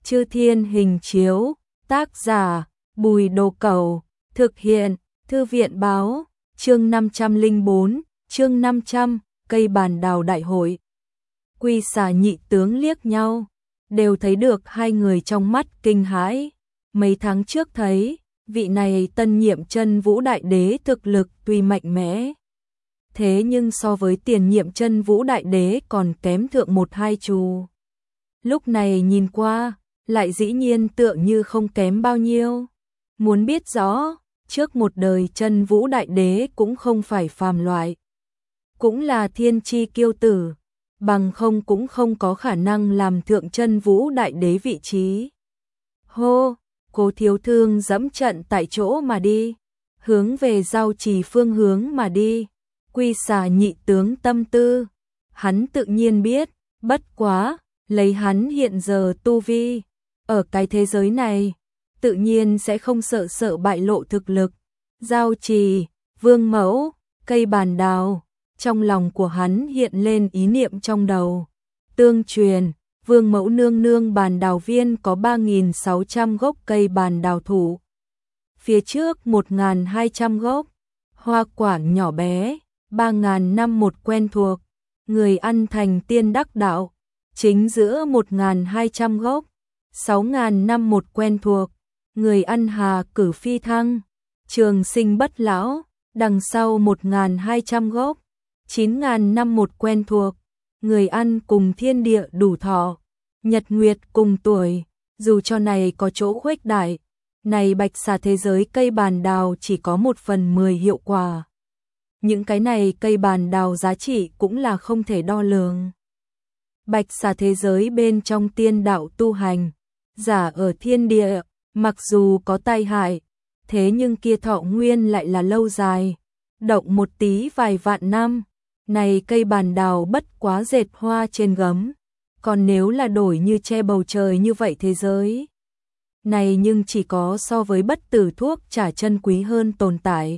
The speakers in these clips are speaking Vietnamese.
Chư Thiên Hình Chiếu, tác giả Bùi Đồ Cẩu, thực hiện Thư viện Báo, chương 504, chương 500, cây bàn đào đại hội. Quy Xà nhị tướng liếc nhau, đều thấy được hai người trong mắt kinh hãi. Mấy tháng trước thấy, vị này tân nhiệm Chân Vũ Đại Đế thực lực tuy mạnh mẽ, thế nhưng so với tiền nhiệm Chân Vũ Đại Đế còn kém thượng một hai chu. Lúc này nhìn qua, lại dĩ nhiên tựa như không kém bao nhiêu. Muốn biết rõ, trước một đời Chân Vũ Đại Đế cũng không phải phàm loại, cũng là thiên chi kiêu tử, bằng không cũng không có khả năng làm thượng Chân Vũ Đại Đế vị trí. Hô, Cố Thiếu Thương dẫm trận tại chỗ mà đi, hướng về Giao Trì phương hướng mà đi. Quy Xà nhị tướng tâm tư, hắn tự nhiên biết, bất quá, lấy hắn hiện giờ tu vi, ở cái thế giới này, tự nhiên sẽ không sợ bại lộ thực lực. Giao Trì, Vương Mẫu, cây bàn đào, trong lòng của hắn hiện lên ý niệm trong đầu. Tương truyền, Vương Mẫu nương nương bàn đào viên có 3.600 gốc cây bàn đào thụ. Phía trước 1.200 gốc, hoa quả nhỏ bé, 3.000 năm một quen thuộc, người ăn thành tiên đắc đạo. Chính giữa 1.200 gốc, 6.000 năm một quen thuộc, người ăn hà cử phi thăng, trường sinh bất lão. Đằng sau 1.200 gốc, 9.000 năm một quen thuộc, người ăn cùng thiên địa đủ thọ, nhật nguyệt cùng tuổi. Dù cho này có chỗ khuếch đại, này Bạch Xà thế giới cây bàn đào chỉ có 1/10 hiệu quả. Những cái này cây bàn đào giá trị cũng là không thể đo lường. Bạch Xà thế giới bên trong tiên đạo tu hành, giả ở thiên địa, mặc dù có tai hại, thế nhưng kia thọ nguyên lại là lâu dài, động một tí vài vạn năm. Này cây bàn đào bất quá dệt hoa trên gấm, còn nếu là đổi như che bầu trời như vậy thế giới này nhưng chỉ có so với bất tử thuốc trả chân quý hơn tồn tại.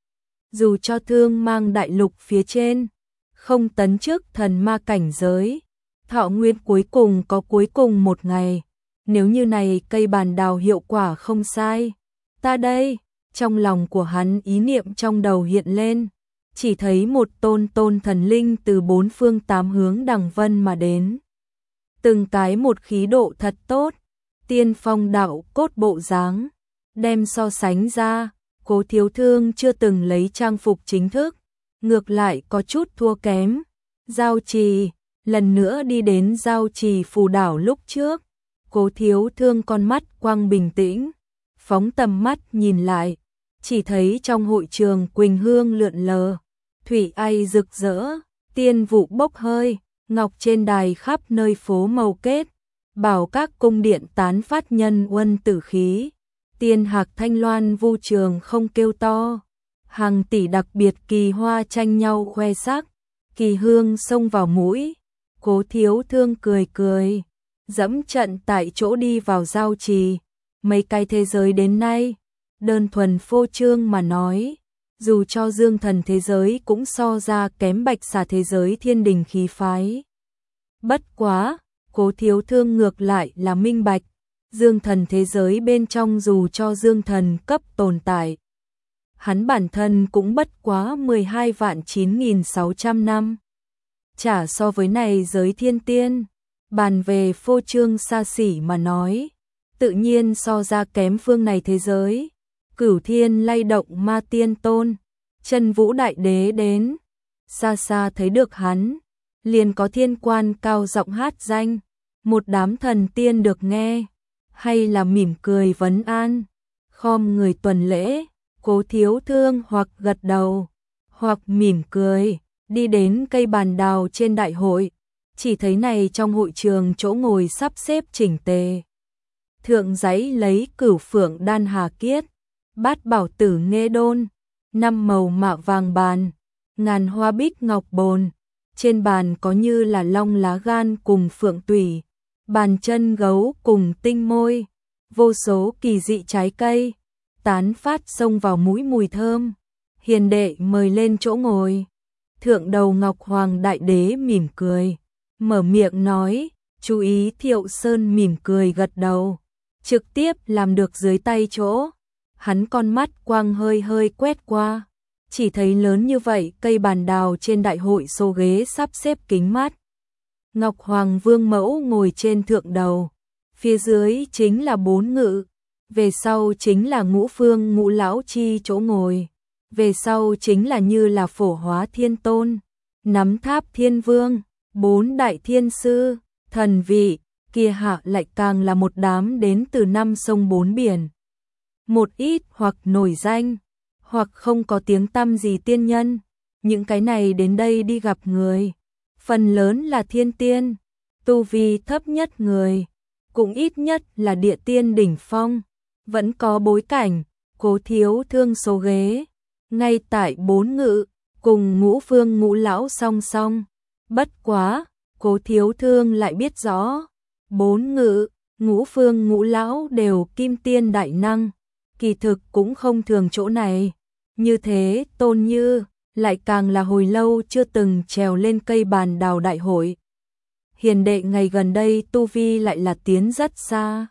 Dù cho Thương Mang đại lục phía trên, không tấn chức thần ma cảnh giới, thọ nguyên cuối cùng có cuối cùng một ngày. Nếu như này cây bàn đào hiệu quả không sai, ta đây, trong lòng của hắn ý niệm trong đầu hiện lên, chỉ thấy một tôn thần linh từ bốn phương tám hướng đằng vân mà đến. Từng cái một khí độ thật tốt, tiên phong đạo cốt bộ dáng, đem so sánh ra, Cố Thiếu Thương chưa từng lấy trang phục chính thức, ngược lại có chút thua kém. Giao Trì, lần nữa đi đến Giao Trì phù đảo lúc trước, Cố Thiếu Thương con mắt quang bình tĩnh, phóng tầm mắt nhìn lại, chỉ thấy trong hội trường quỳnh hương lượn lờ, thủy ai rực rỡ, tiên vụ bốc hơi, ngọc trên đài khắp nơi phố màu kết, bảo các cung điện tán phát nhân uân tử khí, tiên hạc thanh loan vu trường không kêu to, hàng tỷ đặc biệt kỳ hoa tranh nhau khoe sắc, kỳ hương xông vào mũi. Cố Thiếu Thương cười cười, dẫm trận tại chỗ đi vào Giao Trì. Mấy cái thế giới đến nay, đơn thuần phô trương mà nói, dù cho Dương Thần thế giới cũng so ra kém Bạch Xà thế giới thiên đình khí phái. Bất quá, Cố Thiếu Thương ngược lại là minh bạch, Dương Thần thế giới bên trong dù cho Dương Thần cấp tồn tại, hắn bản thân cũng bất quá 12.9.600 năm. Chả so với này giới thiên tiên, bàn về phô trương xa xỉ mà nói, tự nhiên so ra kém phương này thế giới. Cửu thiên lay động ma tiên tôn, Chân Vũ Đại Đế đến, xa xa thấy được hắn, liền có thiên quan cao giọng hát danh, một đám thần tiên được nghe, hay là mỉm cười vấn an, khom người tuần lễ. Cố Thiếu Thương hoặc gật đầu, hoặc mỉm cười, đi đến cây bàn đào trên đại hội, chỉ thấy này trong hội trường chỗ ngồi sắp xếp chỉnh tề. Thượng giấy lấy cửu phượng đan hà kiết, bát bảo tử nghê đôn, 5 màu mạ vàng bàn, ngàn hoa bích ngọc bồn, trên bàn có như là long lá gan cùng phượng tủy, bàn chân gấu cùng tinh môi, vô số kỳ dị trái cây, tán phát xông vào mũi mùi thơm. Hiền đệ mời lên chỗ ngồi. Thượng đầu Ngọc Hoàng Đại Đế mỉm cười, mở miệng nói, Chú ý Thiệu Sơn mỉm cười gật đầu, trực tiếp làm được dưới tay chỗ. Hắn con mắt quang hơi hơi quét qua, chỉ thấy lớn như vậy cây bàn đào trên đại hội số ghế sắp xếp kính mát. Ngọc Hoàng Vương mẫu ngồi trên thượng đầu, phía dưới chính là 4 ngự, về sau chính là Ngũ Phương Ngũ Lão Chi chỗ ngồi, về sau chính là như là Phổ Hóa Thiên Tôn, Nắm Tháp Thiên Vương, 4 đại thiên sư, thần vị, kia hạ lại càng là một đám đến từ 5 sông 4 biển. Một ít hoặc nổi danh, hoặc không có tiếng tăm gì tiên nhân, những cái này đến đây đi gặp người, phần lớn là thiên tiên, tu vi thấp nhất người, cũng ít nhất là địa tiên đỉnh phong, vẫn có bối cảnh, Cố Thiếu Thương số ghế, ngay tại 4 ngự, cùng Ngũ Phương Ngũ Lão song song, bất quá, Cố Thiếu Thương lại biết rõ, 4 ngự, Ngũ Phương Ngũ Lão đều kim tiên đại năng, kỳ thực cũng không thường chỗ này, như thế Tôn Như, lại càng là hồi lâu chưa từng trèo lên cây bàn đào đại hội. Hiền đệ ngày gần đây tu vi lại là tiến rất xa.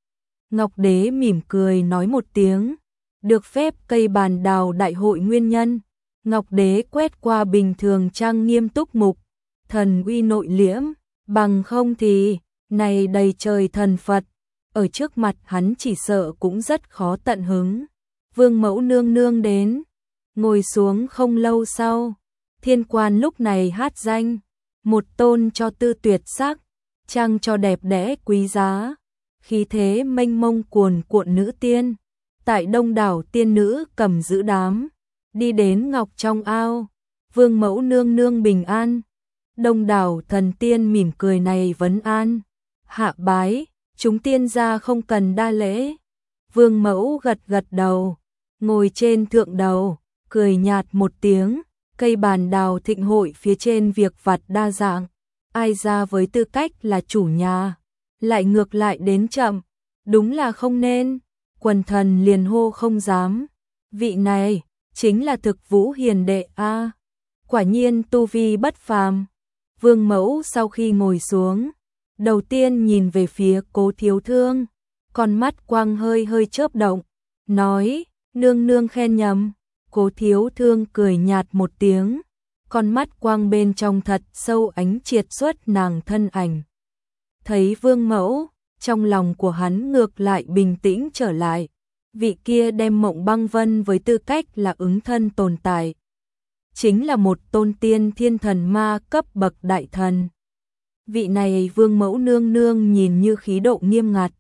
Ngọc Đế mỉm cười nói một tiếng, được phép cây bàn đào đại hội nguyên nhân. Ngọc Đế quét qua bình thường trang nghiêm túc mục, thần uy nội liễm, bằng không thì, này đầy trời thần Phật, ở trước mặt hắn chỉ sợ cũng rất khó tận hứng. Vương mẫu nương nương đến, ngồi xuống không lâu sau, thiên quan lúc này hát danh, một tôn cho tư tuyệt sắc, trang cho đẹp đẽ quý giá, khí thế mênh mông cuồn cuộn nữ tiên, tại đông đảo tiên nữ cầm giữ đám, đi đến ngọc trong ao, vương mẫu nương nương bình an, đông đảo thần tiên mỉm cười này vấn an, hạ bái, chúng tiên gia không cần đa lễ, vương mẫu gật gật đầu, ngồi trên thượng đầu, cười nhạt một tiếng, cây bàn đào thịnh hội phía trên việc vặt đa dạng, ai ra với tư cách là chủ nhà, lại ngược lại đến chậm, đúng là không nên, quần thần liền hô không dám, vị này, chính là Thực Vũ hiền đệ a, quả nhiên tu vi bất phàm. Vương mẫu sau khi ngồi xuống, đầu tiên nhìn về phía Cố Thiếu Thương, con mắt quang hơi hơi chớp động, nói, nương nương khen nhầm. Cố Thiếu Thương cười nhạt một tiếng, con mắt quang bên trong thật sâu ánh triệt xuất nàng thân ảnh. Thấy vương mẫu, trong lòng của hắn ngược lại bình tĩnh trở lại, vị kia đem Mộng Băng Vân với tư cách là ứng thân tồn tại. Chính là một tôn tiên thiên thần ma cấp bậc đại thần. Vị này vương mẫu nương nương nhìn như khí độ nghiêm ngặt.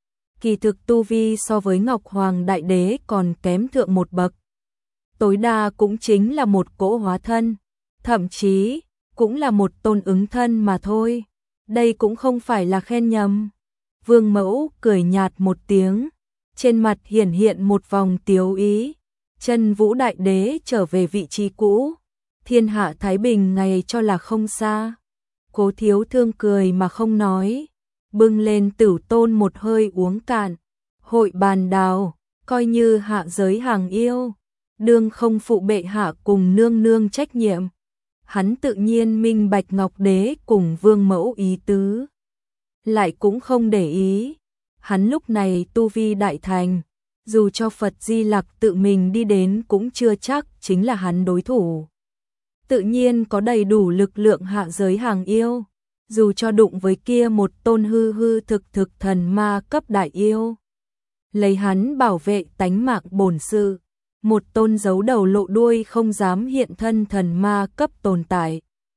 Kỳ thực tu vi so với Ngọc Hoàng Đại Đế còn kém thượng một bậc. Tối đa cũng chính là một cỗ hóa thân, thậm chí cũng là một tôn ứng thân mà thôi. Đây cũng không phải là khen nhầm. Vương mẫu cười nhạt một tiếng, trên mặt hiển hiện một vòng tiếu ý. Chân Vũ Đại Đế trở về vị trí cũ, thiên hạ thái bình ngày cho là không xa. Cố Thiếu Thương cười mà không nói, bưng lên Tử Tôn một hơi uống cạn. Hội bàn đào, coi như hạ giới hàng yêu, đương không phụ bệ hạ cùng nương nương trách nhiệm. Hắn tự nhiên minh bạch Ngọc Đế cùng vương mẫu ý tứ, lại cũng không để ý. Hắn lúc này tu vi đại thành, dù cho Phật Di Lặc tự mình đi đến cũng chưa chắc chính là hắn đối thủ. Tự nhiên có đầy đủ lực lượng hạ giới hàng yêu, dù cho đụng với kia một tôn hư hư thực thực thần ma cấp đại yêu. Lấy hắn bảo vệ tánh mạng bổn sự, một tôn giấu đầu lộ đuôi không dám hiện thân thần ma cấp tồn tại.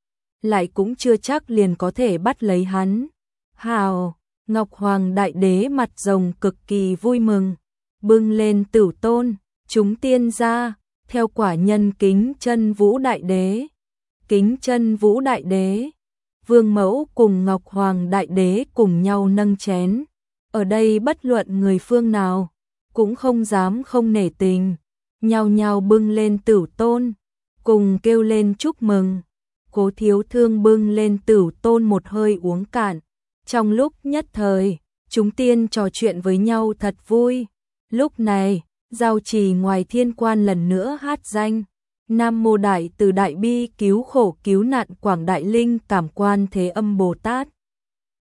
Lại cũng chưa chắc liền có thể bắt lấy hắn. Hào, Ngọc Hoàng Đại Đế mặt rồng cực kỳ vui mừng, bưng lên Tử Tôn, chúng tiên ra, theo quả nhân kính Chân Vũ Đại Đế. Kính Chân Vũ Đại Đế, vương mẫu cùng Ngọc Hoàng Đại Đế cùng nhau nâng chén. Ở đây bất luận người phương nào, cũng không dám không nể tình, nhao nhao bưng lên Tử Tôn, cùng kêu lên chúc mừng. Cố Thiếu Thương bưng lên Tử Tôn một hơi uống cạn. Trong lúc nhất thời, chúng tiên trò chuyện với nhau thật vui. Lúc này, giao trì ngoài thiên quan lần nữa hát danh. Nam Mô Đại Từ Đại Bi cứu khổ cứu nạn Quảng Đại Linh Cảm Quan Thế Âm Bồ Tát.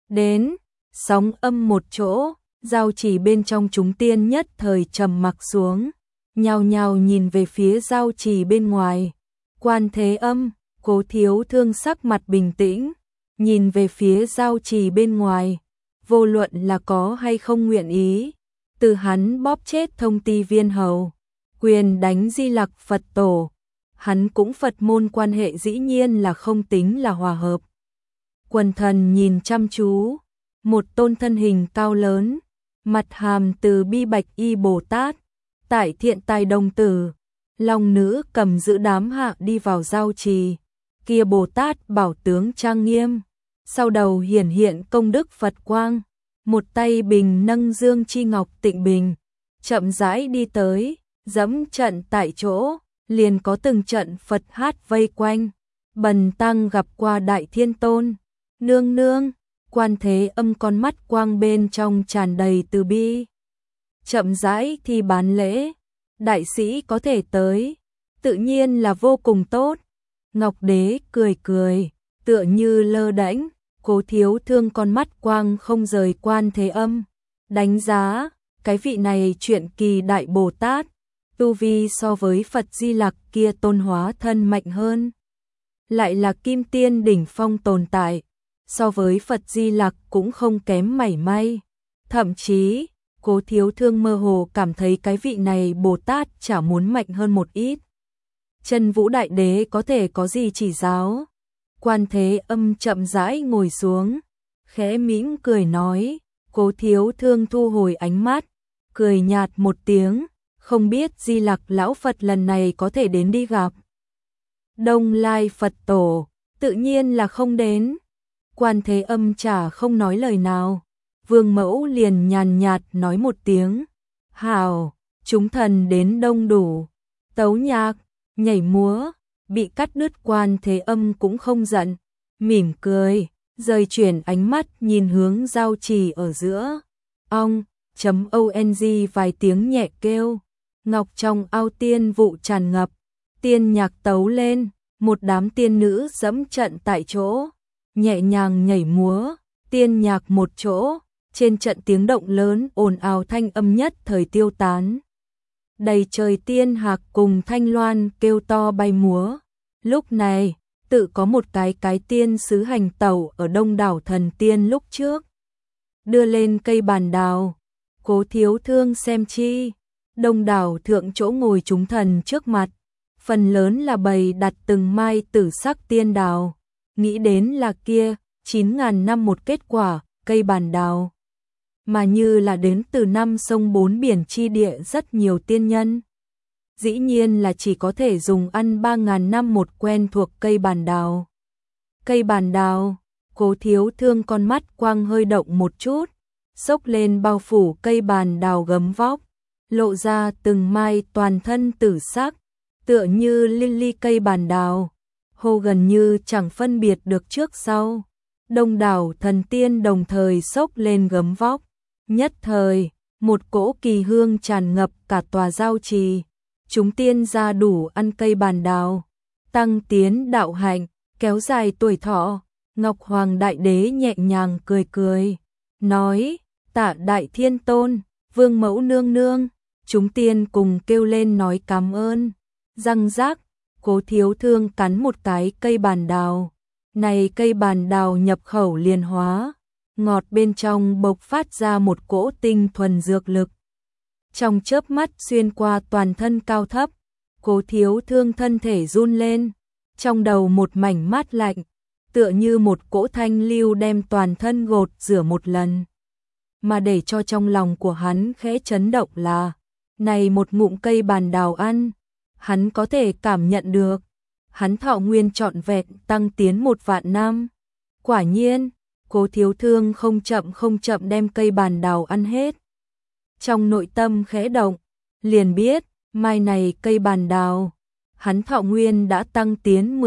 đến, sóng âm một chỗ, giao chỉ bên trong chúng tiên nhất thời trầm mặc xuống, nhao nhao nhìn về phía giao chỉ bên ngoài. Quan Thế Âm, Cố Thiếu Thương sắc mặt bình tĩnh, nhìn về phía giao chỉ bên ngoài, vô luận là có hay không nguyện ý, từ hắn bóp chết Thông Ti Viên hầu, quyền đánh Di Lặc Phật tổ, hắn cũng Phật môn quan hệ dĩ nhiên là không tính là hòa hợp. Quần thần nhìn chăm chú, một tôn thân hình cao lớn, mặt hàm từ bi bạch y Bồ Tát, tại Thiện Tài đồng tử, long nữ cầm giữ đám hạ đi vào giao trì, kia Bồ Tát bảo tướng trang nghiêm, sau đầu hiển hiện công đức Phật quang, một tay bình nâng dương chi ngọc tịnh bình, chậm rãi đi tới, dẫm trận tại chỗ, liền có từng trận Phật hát vây quanh. Bần tăng gặp qua Đại Thiên Tôn, nương nương. Quan Thế Âm con mắt quang bên trong tràn đầy từ bi, chậm rãi thì bán lễ, đại sĩ có thể tới, tự nhiên là vô cùng tốt. Ngọc Đế cười cười, tựa như lơ đễnh. Cố Thiếu Thương con mắt quang không rời Quan Thế Âm, đánh giá cái vị này chuyện kỳ đại Bồ Tát, tu vi so với Phật Di Lặc kia tôn hóa thân mạnh hơn, lại là kim tiên đỉnh phong tồn tại, so với Phật Di Lặc cũng không kém mảy may. Thậm chí, Cố Thiếu Thương mơ hồ cảm thấy cái vị này Bồ Tát chả muốn mạnh hơn một ít. Chân Vũ Đại Đế có thể có gì chỉ giáo? Quan Thế Âm chậm rãi ngồi xuống, khẽ mỉm cười nói. Cố Thiếu Thương thu hồi ánh mắt, cười nhạt một tiếng, không biết Di Lặc lão Phật lần này có thể đến đi gặp Đông Lai Phật tổ, tự nhiên là không đến. Quan Thế Âm chả không nói lời nào, Vương Mẫu liền nhàn nhạt nói một tiếng, hào, chúng thần đến đông đủ, tấu nhạc, nhảy múa, bị cắt đứt. Quan Thế Âm cũng không giận, mỉm cười, rời chuyển ánh mắt nhìn hướng giao trì ở giữa. Ong vài tiếng nhẹ kêu, ngọc trong ao tiên vụ tràn ngập, tiên nhạc tấu lên, một đám tiên nữ dẫm trận tại chỗ, nhẹ nhàng nhảy múa, tiên nhạc một chỗ, trên trận tiếng động lớn ồn ào thanh âm nhất thời tiêu tán. Đầy trời tiên hạc cùng thanh loan kêu to bay múa. Lúc này, tự có một cái tiên sứ hành tẩu ở đông đảo thần tiên lúc trước, đưa lên cây bàn đào. Cố Thiếu Thương xem chi, đông đảo thượng chỗ ngồi chúng thần trước mặt, phần lớn là bày đặt từng mai tử sắc tiên đào, nghĩ đến là kia 9.000 năm một kết quả, cây bàn đào, mà như là đến từ năm sông bốn biển chi địa rất nhiều tiên nhân. Dĩ nhiên là chỉ có thể dùng ăn 3.000 năm một quen thuộc cây bàn đào. Cây bàn đào, Cố Thiếu Thương con mắt quang hơi động một chút, xốc lên bao phủ cây bàn đào gấm vóc, lộ ra từng mai toàn thân tử sắc, tựa như lily cây bàn đào, hô gần như chẳng phân biệt được trước sau. Đông đảo thần tiên đồng thời xốc lên gấm vóc, nhất thời, một cỗ kỳ hương tràn ngập cả tòa giao trì. Chúng tiên ra đủ ăn cây bàn đào, tăng tiến đạo hạnh, kéo dài tuổi thọ. Ngọc Hoàng Đại Đế nhẹ nhàng cười cười, nói, tạ Đại Thiên Tôn, Vương Mẫu nương nương. Chúng tiên cùng kêu lên nói cảm ơn. Răng rác, Cố Thiếu Thương cắn một cái cây bàn đào. Này cây bàn đào nhập khẩu liền hóa, ngọt bên trong bộc phát ra một cỗ tinh thuần dược lực. Trong chớp mắt xuyên qua toàn thân cao thấp, Cố Thiếu Thương thân thể run lên, trong đầu một mảnh mát lạnh, tựa như một cỗ thanh lưu đem toàn thân gột rửa một lần. Mà để cho trong lòng của hắn khẽ chấn động là, này một ngụm cây bàn đào ăn, hắn có thể cảm nhận được, hắn thọ nguyên trọn vẹn tăng tiến 1 vạn năm. Quả nhiên, Cố Thiếu Thương không chậm đem cây bàn đào ăn hết. Trong nội tâm khẽ động, liền biết, mai này cây bàn đào, hắn thọ nguyên đã tăng tiến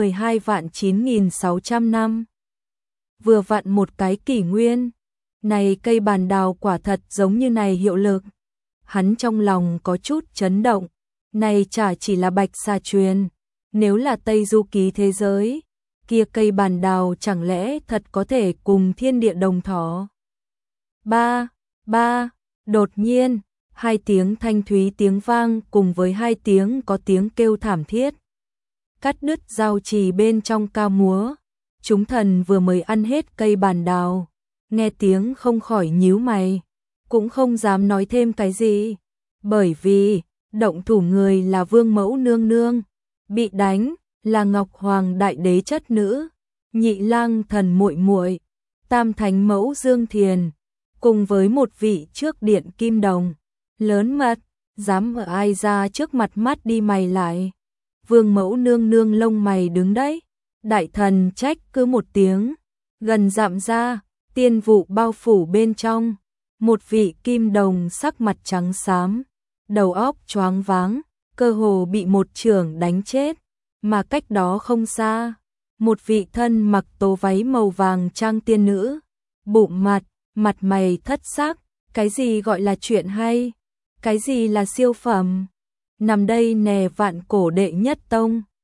12.9.600 năm. Vừa vặn một cái kỷ nguyên, này cây bàn đào quả thật giống như này hiệu lực. Hắn trong lòng có chút chấn động, này chả chỉ là Bạch Xà truyền, nếu là Tây Du Ký thế giới, kia cây bàn đào chẳng lẽ thật có thể cùng thiên địa đồng thọ. Ba, ba, đột nhiên, hai tiếng thanh thúy tiếng vang cùng với hai tiếng có tiếng kêu thảm thiết. Cắt đứt giao trì bên trong ca múa, chúng thần vừa mới ăn hết cây bàn đào, nghe tiếng không khỏi nhíu mày, cũng không dám nói thêm cái gì, bởi vì động thủ người là Vương Mẫu nương nương, bị đánh là Ngọc Hoàng đại đế chất nữ, Nhị Lang thần muội muội, Tam Thánh mẫu Dương Thiền, cùng với một vị trước điện Kim Đồng, lớn mật, dám ở ai ra trước mặt mắt đi mày lại. Vương Mẫu nương nương lông mày đứng đấy, đại thần trách cứ một tiếng, gần dặm ra, tiên vụ bao phủ bên trong, một vị Kim Đồng sắc mặt trắng xám, đầu óc choáng váng, cơ hồ bị một chưởng đánh chết, mà cách đó không xa, một vị thân mặc tố váy màu vàng trang tiên nữ, bụng mặt mày thất sắc, cái gì gọi là chuyện hay, cái gì là siêu phẩm, nằm đây nè vạn cổ đệ nhất tông,